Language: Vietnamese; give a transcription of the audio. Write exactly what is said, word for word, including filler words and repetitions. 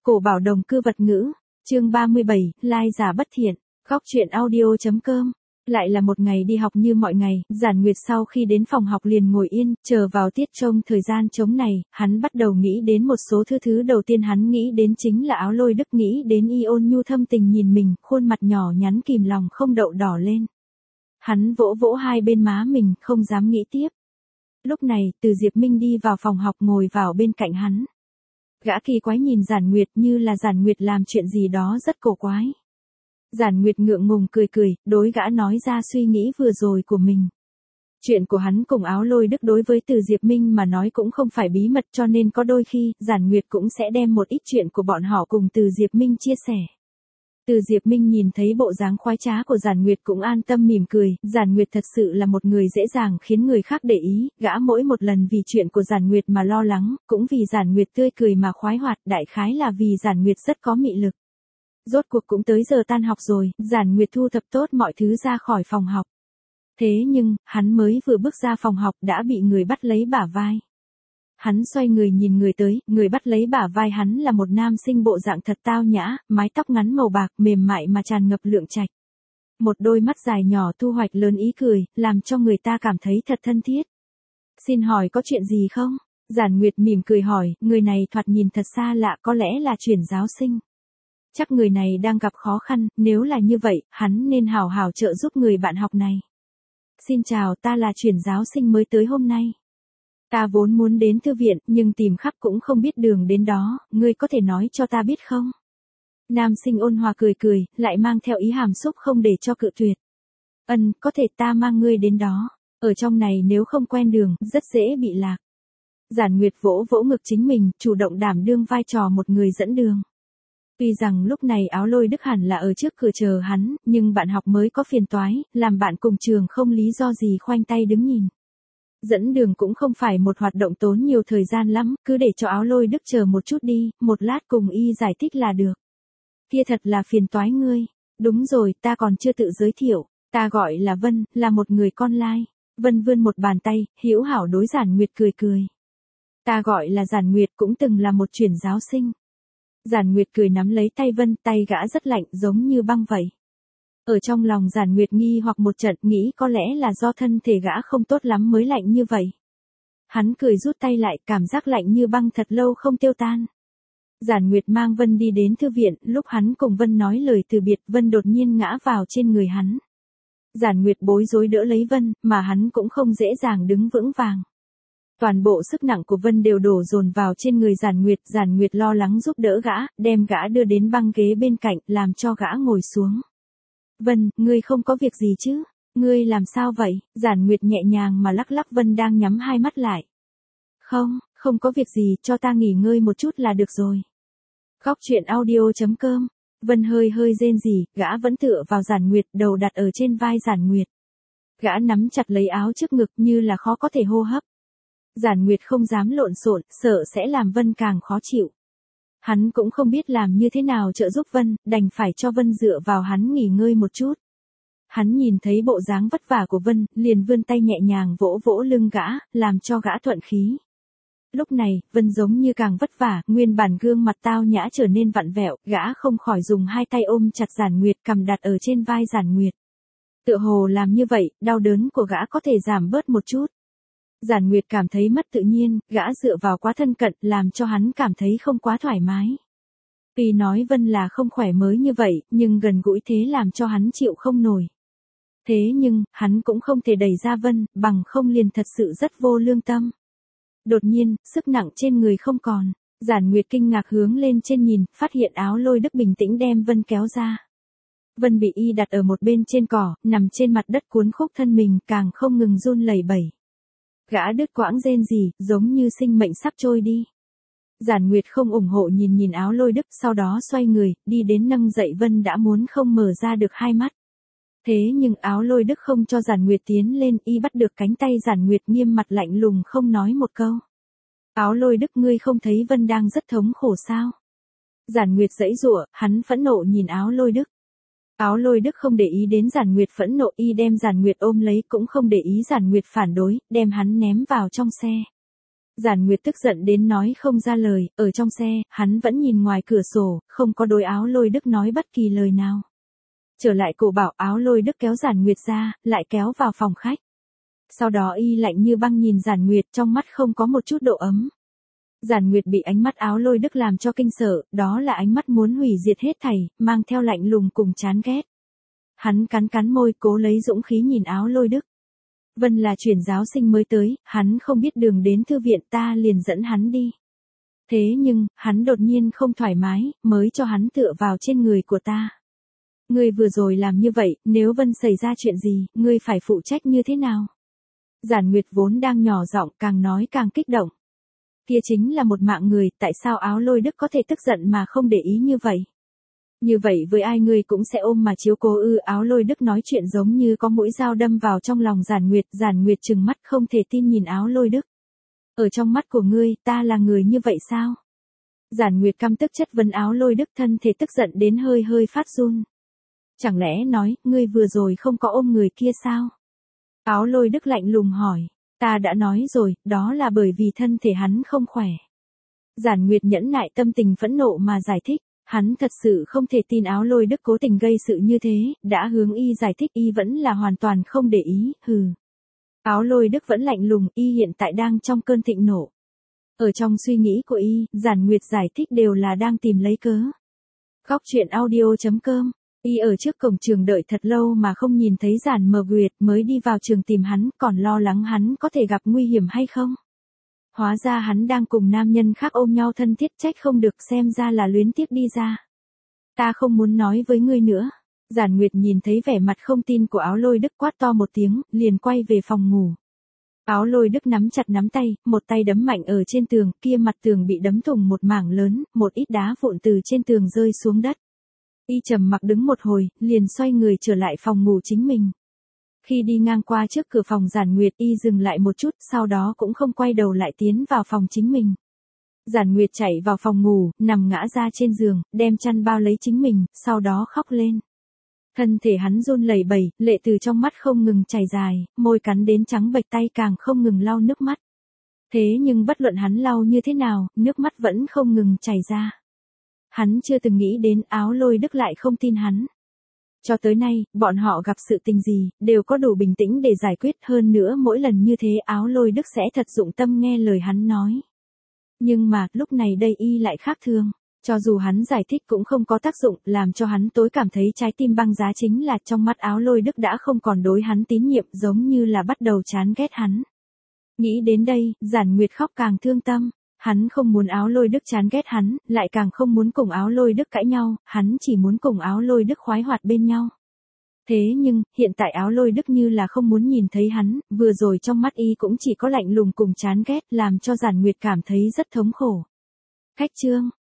Cổ bảo đồng cư vật ngữ, chương ba mươi bảy, lai giả bất thiện, góc truyện audio.com. Lại là một ngày đi học như mọi ngày, Giản Nguyệt sau khi đến phòng học liền ngồi yên, chờ vào tiết trông thời gian trống này, hắn bắt đầu nghĩ đến một số thứ thứ đầu tiên hắn nghĩ đến chính là Áo Lôi Đức, nghĩ đến Y ôn nhu thâm tình nhìn mình, khuôn mặt nhỏ nhắn kìm lòng không đậu đỏ lên. Hắn vỗ vỗ hai bên má mình, không dám nghĩ tiếp. Lúc này, Từ Diệp Minh đi vào phòng học ngồi vào bên cạnh hắn. Gã kỳ quái nhìn Giản Nguyệt như là Giản Nguyệt làm chuyện gì đó rất cổ quái. Giản Nguyệt ngượng ngùng cười cười, đối gã nói ra suy nghĩ vừa rồi của mình. Chuyện của hắn cùng Áo Lôi Đức đối với Từ Diệp Minh mà nói cũng không phải bí mật, cho nên có đôi khi, Giản Nguyệt cũng sẽ đem một ít chuyện của bọn họ cùng Từ Diệp Minh chia sẻ. Từ Diệp Minh nhìn thấy bộ dáng khoái trá của Giản Nguyệt cũng an tâm mỉm cười, Giản Nguyệt thật sự là một người dễ dàng khiến người khác để ý, gã mỗi một lần vì chuyện của Giản Nguyệt mà lo lắng, cũng vì Giản Nguyệt tươi cười mà khoái hoạt, đại khái là vì Giản Nguyệt rất có mị lực. Rốt cuộc cũng tới giờ tan học rồi, Giản Nguyệt thu thập tốt mọi thứ ra khỏi phòng học. Thế nhưng, hắn mới vừa bước ra phòng học đã bị người bắt lấy bả vai. Hắn xoay người nhìn người tới, người bắt lấy bả vai hắn là một nam sinh bộ dạng thật tao nhã, mái tóc ngắn màu bạc mềm mại mà tràn ngập lượng trạch. Một đôi mắt dài nhỏ thu hoạch lớn ý cười, làm cho người ta cảm thấy thật thân thiết. Xin hỏi có chuyện gì không? Giản Nguyệt mỉm cười hỏi, người này thoạt nhìn thật xa lạ, có lẽ là chuyển giáo sinh. Chắc người này đang gặp khó khăn, nếu là như vậy, hắn nên hào hào trợ giúp người bạn học này. Xin chào, ta là chuyển giáo sinh mới tới hôm nay. Ta vốn muốn đến thư viện, nhưng tìm khắp cũng không biết đường đến đó, ngươi có thể nói cho ta biết không? Nam sinh ôn hòa cười cười, lại mang theo ý hàm xúc không để cho cự tuyệt. Ân, có thể ta mang ngươi đến đó. Ở trong này nếu không quen đường, rất dễ bị lạc. Giản Nguyệt vỗ vỗ ngực chính mình, chủ động đảm đương vai trò một người dẫn đường. Tuy rằng lúc này Áo Lôi Đức hẳn là ở trước cửa chờ hắn, nhưng bạn học mới có phiền toái, làm bạn cùng trường không lý do gì khoanh tay đứng nhìn. Dẫn đường cũng không phải một hoạt động tốn nhiều thời gian lắm, cứ để cho Áo Lôi Đức chờ một chút đi, một lát cùng y giải thích là được. Kia thật là phiền toái ngươi. Đúng rồi, ta còn chưa tự giới thiệu, ta gọi là Vân, là một người con lai. Vân vươn một bàn tay, hữu hảo đối Giản Nguyệt cười cười. Ta gọi là Giản Nguyệt, cũng từng là một chuyển giáo sinh. Giản Nguyệt cười nắm lấy tay Vân, tay gã rất lạnh, giống như băng vậy. Ở trong lòng Giản Nguyệt nghi hoặc một trận, nghĩ có lẽ là do thân thể gã không tốt lắm mới lạnh như vậy. Hắn cười rút tay lại, cảm giác lạnh như băng thật lâu không tiêu tan. Giản Nguyệt mang Vân đi đến thư viện, lúc hắn cùng Vân nói lời từ biệt, Vân đột nhiên ngã vào trên người hắn. Giản Nguyệt bối rối đỡ lấy Vân, mà hắn cũng không dễ dàng đứng vững vàng. Toàn bộ sức nặng của Vân đều đổ dồn vào trên người Giản Nguyệt, Giản Nguyệt lo lắng giúp đỡ gã, đem gã đưa đến băng ghế bên cạnh, làm cho gã ngồi xuống. Vân, ngươi không có việc gì chứ? Ngươi làm sao vậy? Giản Nguyệt nhẹ nhàng mà lắc lắc Vân đang nhắm hai mắt lại. Không, không có việc gì, cho ta nghỉ ngơi một chút là được rồi. Góc truyện audio.com. Vân hơi hơi rên rỉ, gã vẫn tựa vào Giản Nguyệt, đầu đặt ở trên vai Giản Nguyệt. Gã nắm chặt lấy áo trước ngực như là khó có thể hô hấp. Giản Nguyệt không dám lộn xộn, sợ sẽ làm Vân càng khó chịu. Hắn cũng không biết làm như thế nào trợ giúp Vân, đành phải cho Vân dựa vào hắn nghỉ ngơi một chút. Hắn nhìn thấy bộ dáng vất vả của Vân, liền vươn tay nhẹ nhàng vỗ vỗ lưng gã, làm cho gã thuận khí. Lúc này, Vân giống như càng vất vả, nguyên bản gương mặt tao nhã trở nên vặn vẹo, gã không khỏi dùng hai tay ôm chặt Giản Nguyệt, cầm đặt ở trên vai Giản Nguyệt. Tựa hồ làm như vậy, đau đớn của gã có thể giảm bớt một chút. Giản Nguyệt cảm thấy mất tự nhiên, gã dựa vào quá thân cận, làm cho hắn cảm thấy không quá thoải mái. Tuy nói Vân là không khỏe mới như vậy, nhưng gần gũi thế làm cho hắn chịu không nổi. Thế nhưng, hắn cũng không thể đẩy ra Vân, bằng không liền thật sự rất vô lương tâm. Đột nhiên, sức nặng trên người không còn. Giản Nguyệt kinh ngạc hướng lên trên nhìn, phát hiện Áo Lôi Đức bình tĩnh đem Vân kéo ra. Vân bị y đặt ở một bên trên cỏ, nằm trên mặt đất cuốn khúc thân mình, càng không ngừng run lẩy bẩy. Gã đứt quãng rên rỉ, giống như sinh mệnh sắp trôi đi. Giản Nguyệt không ủng hộ nhìn nhìn Áo Lôi Đức, sau đó xoay người, đi đến nâng dậy Vân đã muốn không mở ra được hai mắt. Thế nhưng Áo Lôi Đức không cho Giản Nguyệt tiến lên, y bắt được cánh tay Giản Nguyệt nghiêm mặt lạnh lùng không nói một câu. Áo Lôi Đức, ngươi không thấy Vân đang rất thống khổ sao? Giản Nguyệt giãy giụa, hắn phẫn nộ nhìn Áo Lôi Đức. Áo Lôi Đức không để ý đến Giản Nguyệt phẫn nộ, y đem Giản Nguyệt ôm lấy, cũng không để ý Giản Nguyệt phản đối, đem hắn ném vào trong xe. Giản Nguyệt tức giận đến nói không ra lời, ở trong xe, hắn vẫn nhìn ngoài cửa sổ, không có đối Áo Lôi Đức nói bất kỳ lời nào. Trở lại cổ bảo, Áo Lôi Đức kéo Giản Nguyệt ra, lại kéo vào phòng khách. Sau đó y lạnh như băng nhìn Giản Nguyệt, trong mắt không có một chút độ ấm. Giản Nguyệt bị ánh mắt Áo Lôi Đức làm cho kinh sợ, đó là ánh mắt muốn hủy diệt hết thảy, mang theo lạnh lùng cùng chán ghét. Hắn cắn cắn môi, cố lấy dũng khí nhìn Áo Lôi Đức. Vân là chuyển giáo sinh mới tới, hắn không biết đường đến thư viện, ta liền dẫn hắn đi. Thế nhưng, hắn đột nhiên không thoải mái, mới cho hắn tựa vào trên người của ta. Ngươi vừa rồi làm như vậy, nếu Vân xảy ra chuyện gì, ngươi phải phụ trách như thế nào? Giản Nguyệt vốn đang nhỏ giọng, càng nói càng kích động. Kia chính là một mạng người, tại sao Áo Lôi Đức có thể tức giận mà không để ý như vậy? Như vậy với ai ngươi cũng sẽ ôm mà chiếu cố ư? Áo Lôi Đức nói chuyện giống như có mũi dao đâm vào trong lòng Giản Nguyệt. Giản Nguyệt trừng mắt không thể tin nhìn Áo Lôi Đức. Ở trong mắt của ngươi, ta là người như vậy sao? Giản Nguyệt căm tức chất vấn Áo Lôi Đức, thân thể tức giận đến hơi hơi phát run. Chẳng lẽ nói, ngươi vừa rồi không có ôm người kia sao? Áo Lôi Đức lạnh lùng hỏi. Ta đã nói rồi, đó là bởi vì thân thể hắn không khỏe. Giản Nguyệt nhẫn nại tâm tình phẫn nộ mà giải thích. Hắn thật sự không thể tin Áo Lôi Đức cố tình gây sự như thế, đã hướng y giải thích y vẫn là hoàn toàn không để ý, hừ. Áo Lôi Đức vẫn lạnh lùng, y hiện tại đang trong cơn thịnh nộ. Ở trong suy nghĩ của y, Giản Nguyệt giải thích đều là đang tìm lấy cớ. Góc truyện audio chấm com. Y ở trước cổng trường đợi thật lâu mà không nhìn thấy Giản Mờ Nguyệt, mới đi vào trường tìm hắn, còn lo lắng hắn có thể gặp nguy hiểm hay không. Hóa ra hắn đang cùng nam nhân khác ôm nhau thân thiết, trách không được, xem ra là luyến tiếc đi ra. Ta không muốn nói với ngươi nữa. Giản Nguyệt nhìn thấy vẻ mặt không tin của Áo Lôi Đức, quát to một tiếng, liền quay về phòng ngủ. Áo Lôi Đức nắm chặt nắm tay, một tay đấm mạnh ở trên tường, kia mặt tường bị đấm thủng một mảng lớn, một ít đá vụn từ trên tường rơi xuống đất. Y trầm mặc đứng một hồi, liền xoay người trở lại phòng ngủ chính mình. Khi đi ngang qua trước cửa phòng Giản Nguyệt, y dừng lại một chút, sau đó cũng không quay đầu lại tiến vào phòng chính mình. Giản Nguyệt chạy vào phòng ngủ, nằm ngã ra trên giường, đem chăn bao lấy chính mình, sau đó khóc lên. Thân thể hắn run lẩy bẩy, lệ từ trong mắt không ngừng chảy dài, môi cắn đến trắng bệch, tay càng không ngừng lau nước mắt. Thế nhưng bất luận hắn lau như thế nào, nước mắt vẫn không ngừng chảy ra. Hắn chưa từng nghĩ đến Áo Lôi Đức lại không tin hắn. Cho tới nay, bọn họ gặp sự tình gì, đều có đủ bình tĩnh để giải quyết, hơn nữa mỗi lần như thế Áo Lôi Đức sẽ thật dụng tâm nghe lời hắn nói. Nhưng mà, lúc này đây y lại khác thường. Cho dù hắn giải thích cũng không có tác dụng, làm cho hắn tối cảm thấy trái tim băng giá chính là trong mắt Áo Lôi Đức đã không còn đối hắn tín nhiệm, giống như là bắt đầu chán ghét hắn. Nghĩ đến đây, Giản Nguyệt khóc càng thương tâm. Hắn không muốn Áo Lôi Đức chán ghét hắn, lại càng không muốn cùng Áo Lôi Đức cãi nhau, hắn chỉ muốn cùng Áo Lôi Đức khoái hoạt bên nhau. Thế nhưng, hiện tại Áo Lôi Đức như là không muốn nhìn thấy hắn, vừa rồi trong mắt y cũng chỉ có lạnh lùng cùng chán ghét, làm cho Giản Nguyệt cảm thấy rất thống khổ. Khách chương